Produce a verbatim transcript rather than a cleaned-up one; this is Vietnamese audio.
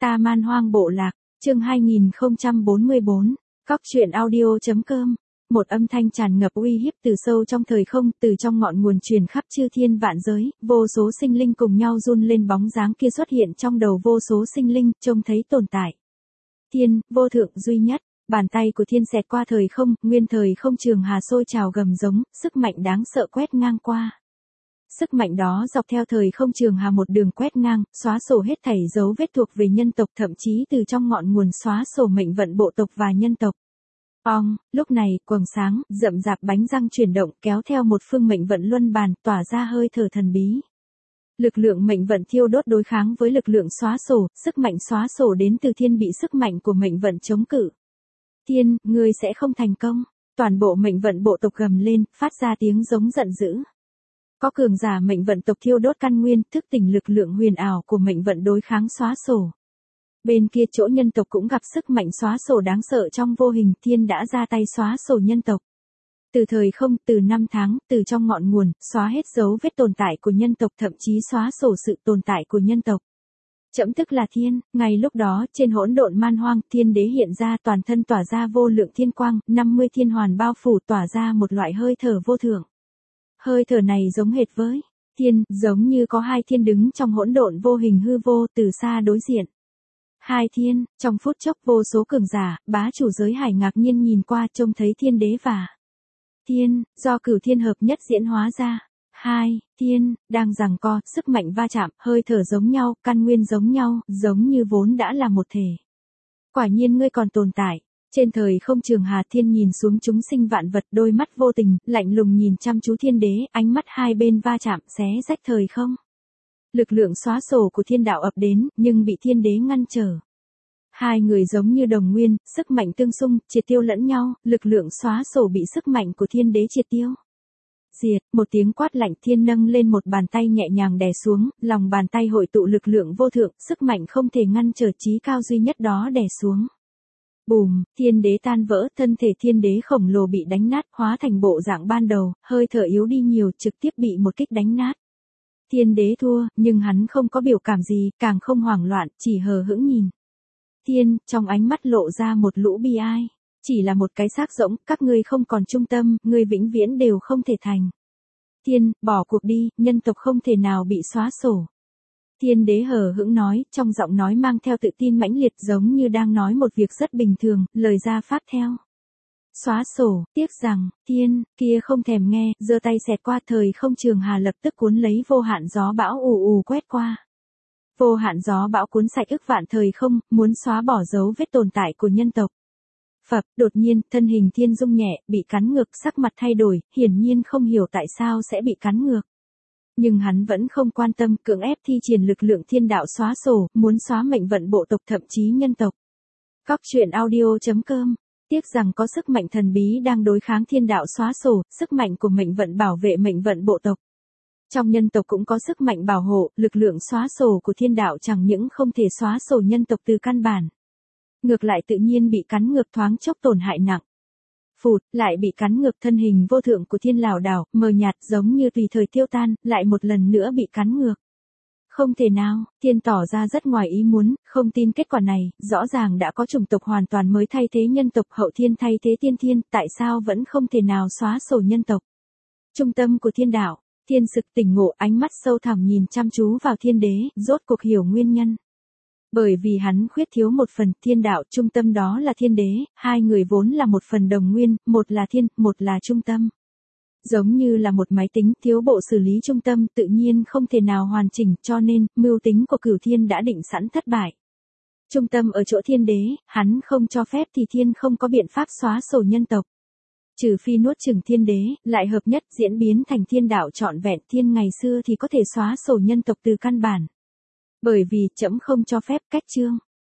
Ta Man Hoang Bộ Lạc, chương hai nghìn không trăm bốn mươi bốn, Cóc truyện audio chấm com. Một âm thanh tràn ngập uy hiếp từ sâu trong thời không, từ trong ngọn nguồn truyền khắp chư thiên vạn giới, vô số sinh linh cùng nhau run lên, bóng dáng kia xuất hiện trong đầu vô số sinh linh, trông thấy tồn tại. Thiên, vô thượng duy nhất, bàn tay của thiên xẹt qua thời không, nguyên thời không trường hà sôi trào gầm giống, sức mạnh đáng sợ quét ngang qua. Sức mạnh đó dọc theo thời không trường hà một đường quét ngang, xóa sổ hết thảy dấu vết thuộc về nhân tộc, thậm chí từ trong ngọn nguồn xóa sổ mệnh vận bộ tộc và nhân tộc. Ong, lúc này, quầng sáng, rậm rạp bánh răng chuyển động, kéo theo một phương mệnh vận luân bàn, tỏa ra hơi thở thần bí. Lực lượng mệnh vận thiêu đốt đối kháng với lực lượng xóa sổ, sức mạnh xóa sổ đến từ thiên bị sức mạnh của mệnh vận chống cự. Thiên, ngươi sẽ không thành công. Toàn bộ mệnh vận bộ tộc gầm lên, phát ra tiếng giống giận dữ. Có cường giả mệnh vận tộc thiêu đốt căn nguyên, thức tỉnh lực lượng huyền ảo của mệnh vận đối kháng xóa sổ. Bên kia chỗ nhân tộc cũng gặp sức mạnh xóa sổ đáng sợ trong vô hình, thiên đã ra tay xóa sổ nhân tộc. Từ thời không, từ năm tháng, từ trong ngọn nguồn, xóa hết dấu vết tồn tại của nhân tộc, thậm chí xóa sổ sự tồn tại của nhân tộc. Trẫm tức là thiên, ngay lúc đó, trên hỗn độn man hoang, thiên đế hiện ra, toàn thân tỏa ra vô lượng thiên quang, năm mươi thiên hoàn bao phủ, tỏa ra một loại hơi thở vô thượng. Hơi thở này giống hệt với thiên, giống như có hai thiên đứng trong hỗn độn vô hình hư vô, từ xa đối diện. Hai thiên, trong phút chốc vô số cường giả, bá chủ giới hải ngạc nhiên nhìn qua, trông thấy thiên đế và thiên, do cửu thiên hợp nhất diễn hóa ra. Hai thiên, đang giằng co, sức mạnh va chạm, hơi thở giống nhau, căn nguyên giống nhau, giống như vốn đã là một thể. Quả nhiên ngươi còn tồn tại. Trên thời không trường hà, thiên nhìn xuống chúng sinh vạn vật, đôi mắt vô tình, lạnh lùng nhìn chăm chú thiên đế, ánh mắt hai bên va chạm, xé rách thời không. Lực lượng xóa sổ của thiên đạo ập đến, nhưng bị thiên đế ngăn trở. Hai người giống như đồng nguyên, sức mạnh tương xung, triệt tiêu lẫn nhau, lực lượng xóa sổ bị sức mạnh của thiên đế triệt tiêu. Diệt, một tiếng quát lạnh, thiên nâng lên một bàn tay nhẹ nhàng đè xuống, lòng bàn tay hội tụ lực lượng vô thượng, sức mạnh không thể ngăn trở chí cao duy nhất đó đè xuống. Bùm, thiên đế tan vỡ, thân thể thiên đế khổng lồ bị đánh nát, hóa thành bộ dạng ban đầu, hơi thở yếu đi nhiều, trực tiếp bị một kích đánh nát. Thiên đế thua, nhưng hắn không có biểu cảm gì, càng không hoảng loạn, chỉ hờ hững nhìn. Thiên, trong ánh mắt lộ ra một lũ bi ai. Chỉ là một cái xác rỗng, các ngươi không còn trung tâm, ngươi vĩnh viễn đều không thể thành. Thiên, bỏ cuộc đi, nhân tộc không thể nào bị xóa sổ. Thiên đế hờ hững nói, trong giọng nói mang theo tự tin mãnh liệt, giống như đang nói một việc rất bình thường, lời ra pháp theo. Xóa sổ, tiếc rằng, thiên, kia không thèm nghe, giơ tay xẹt qua thời không trường hà, lập tức cuốn lấy vô hạn gió bão ù ù quét qua. Vô hạn gió bão cuốn sạch ức vạn thời không, muốn xóa bỏ dấu vết tồn tại của nhân tộc. Phập, đột nhiên, thân hình thiên rung nhẹ, bị cắn ngược, sắc mặt thay đổi, hiển nhiên không hiểu tại sao sẽ bị cắn ngược. Nhưng hắn vẫn không quan tâm, cưỡng ép thi triển lực lượng thiên đạo xóa sổ, muốn xóa mệnh vận bộ tộc, thậm chí nhân tộc. Cóc truyện audio chấm com. Tiếc rằng có sức mạnh thần bí đang đối kháng thiên đạo xóa sổ, sức mạnh của mệnh vận bảo vệ mệnh vận bộ tộc. Trong nhân tộc cũng có sức mạnh bảo hộ, lực lượng xóa sổ của thiên đạo chẳng những không thể xóa sổ nhân tộc từ căn bản. Ngược lại tự nhiên bị cắn ngược, thoáng chốc tổn hại nặng. Phụt, lại bị cắn ngược, thân hình vô thượng của thiên lảo đảo, mờ nhạt giống như tùy thời tiêu tan, lại một lần nữa bị cắn ngược. Không thể nào, thiên tỏ ra rất ngoài ý muốn, không tin kết quả này, rõ ràng đã có chủng tộc hoàn toàn mới thay thế nhân tộc, hậu thiên thay thế tiên thiên, tại sao vẫn không thể nào xóa sổ nhân tộc. Trung tâm của thiên đạo, thiên sực tỉnh ngộ, ánh mắt sâu thẳm nhìn chăm chú vào thiên đế, rốt cuộc hiểu nguyên nhân. Bởi vì hắn khuyết thiếu một phần, thiên đạo, trung tâm đó là thiên đế, hai người vốn là một phần đồng nguyên, một là thiên, một là trung tâm. Giống như là một máy tính, thiếu bộ xử lý trung tâm, tự nhiên không thể nào hoàn chỉnh, cho nên, mưu tính của cửu thiên đã định sẵn thất bại. Trung tâm ở chỗ thiên đế, hắn không cho phép thì thiên không có biện pháp xóa sổ nhân tộc. Trừ phi nuốt chửng thiên đế, lại hợp nhất diễn biến thành thiên đạo trọn vẹn, thiên ngày xưa thì có thể xóa sổ nhân tộc từ căn bản. Bởi vì trẫm không cho phép, cách chương.